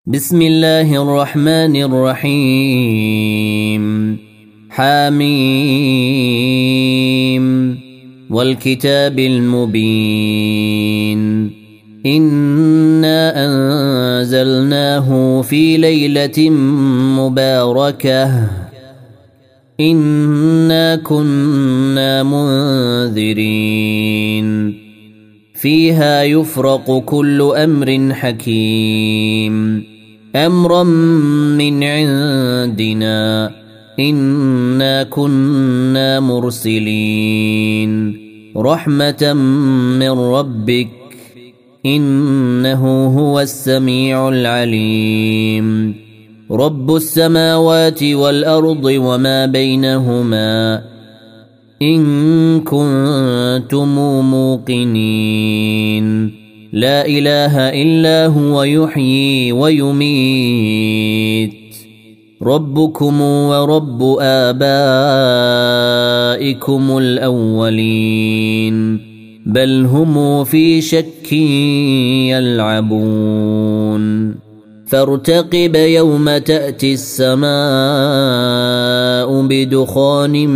بسم الله الرحمن الرحيم حميم والكتاب المبين إنا أنزلناه في ليلة مباركة إنا كنا منذرين فيها يفرق كل أمر حكيم أمرا من عندنا إنا كنا مرسلين رحمة من ربك إنه هو السميع العليم رب السماوات والأرض وما بينهما إن كنتم موقنين لا إله إلا هو يحيي ويميت ربكم ورب آبائكم الأولين بل هم في شك يلعبون فارتقب يوم تأتي السماء بدخان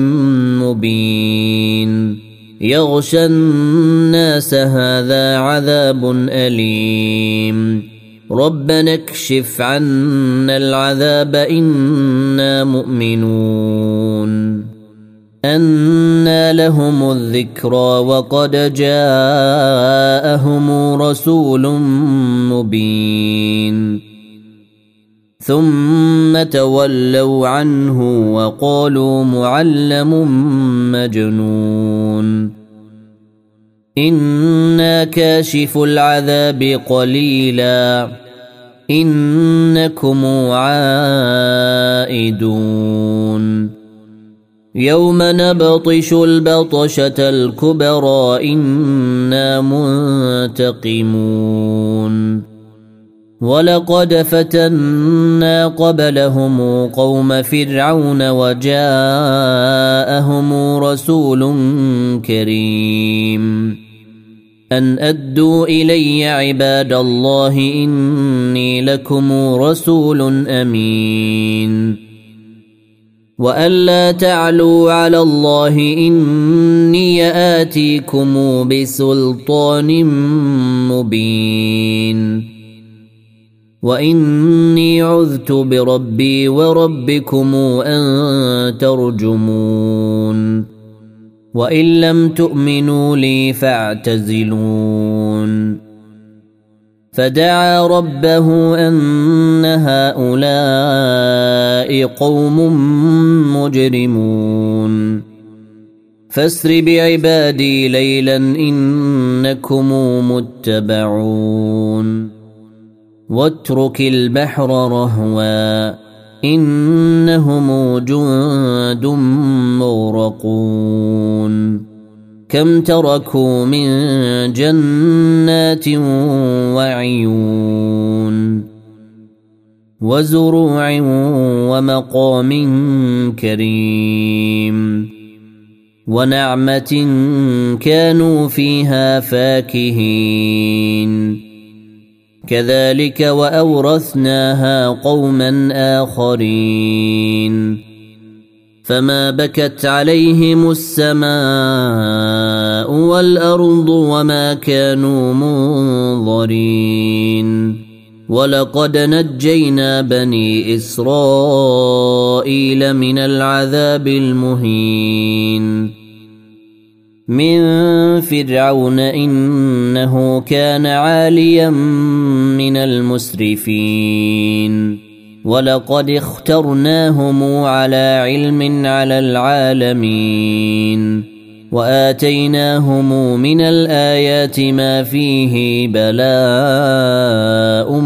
مبين يغشى الناس هذا عذاب أليم ربنا اكشف عنا العذاب إنا مؤمنون أنى لهم الذكرى وقد جاءهم رسول مبين ثم تولوا عنه وقالوا معلم مجنون إنا كاشف العذاب قليلا إنكم عائدون يوم نبطش البطشة الكبرى إنا منتقمون ولقد فتنا قبلهم قوم فرعون وجاءهم رسول كريم أن أدوا إلي عباد الله إني لكم رسول أمين وأن لا تعلوا على الله إني آتيكم بسلطان مبين وإني عذت بربي وربكم أن ترجمون وإن لم تؤمنوا لي فاعتزلون فدعا ربه أن هؤلاء قوم مجرمون فاسر بعبادي ليلا إنكم متبعون واترك البحر رهوا إنهم جند مغرقون كم تركوا من جنات وعيون وزروع ومقام كريم ونعمة كانوا فيها فاكهين كذلك وأورثناها قوما آخرين فما بكت عليهم السماء والأرض وما كانوا منظرين ولقد نجينا بني إسرائيل من العذاب المهين من فرعون إنه كان عاليا من المسرفين ولقد اخترناهم على علم على العالمين وآتيناهم من الآيات ما فيه بلاء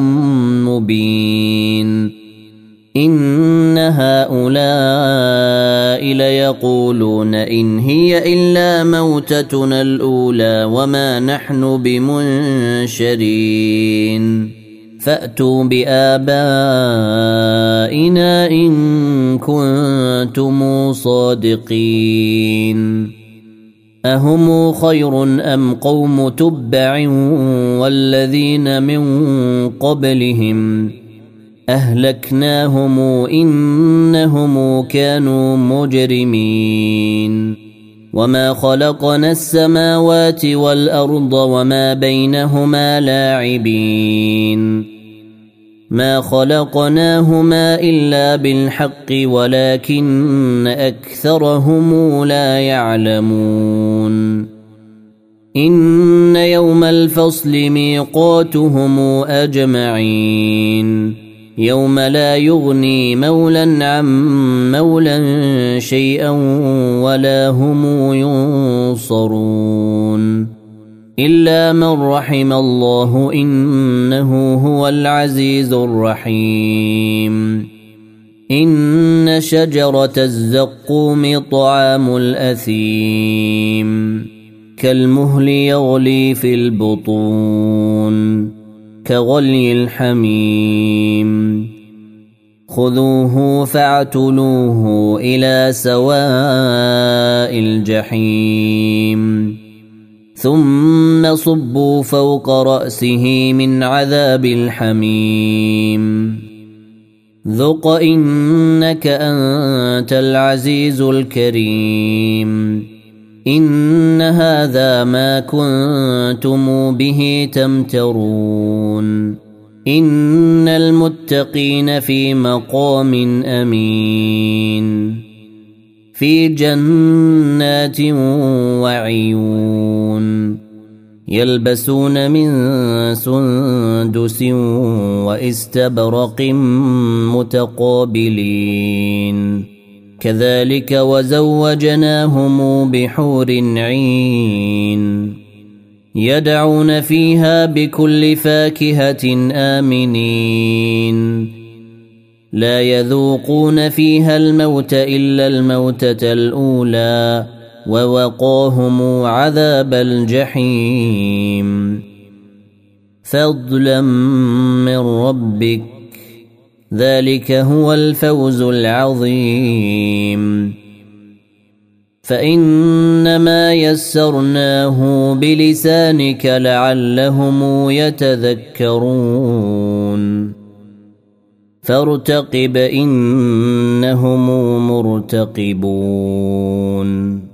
مبين إن هؤلاء ليقولون إن هي إلا موتتنا الأولى وما نحن بمنشرين فأتوا بآبائنا إن كنتم صادقين أهم خير أم قوم تبع والذين من قبلهم أهلكناهم إنهم كانوا مجرمين وما خلقنا السماوات والأرض وما بينهما لاعبين ما خلقناهما إلا بالحق ولكن أكثرهم لا يعلمون إن يوم الفصل ميقاتهم أجمعين يوم لا يغني مولا عن مولا شيئا ولا هم ينصرون إلا من رحم الله إنه هو العزيز الرحيم إن شجرة الزقوم طعام الأثيم كالمهل يغلي في البطون كغلي الحميم خذوه فاعتلوه إلى سواء الجحيم ثم صبوا فوق رأسه من عذاب الحميم ذق إنك أنت العزيز الكريم إن هذا ما كنتم به تمترون إن المتقين في مقام أمين في جنات وعيون يلبسون من سندس واستبرق متقابلين كذلك وزوجناهم بحور عين يدعون فيها بكل فاكهة آمنين لا يذوقون فيها الموت إلا الموتة الأولى ووقاهم عذاب الجحيم فضلا من ربك ذلك هو الفوز العظيم فإنما يسرناه بلسانك لعلهم يتذكرون فارتقب إنهم مرتقبون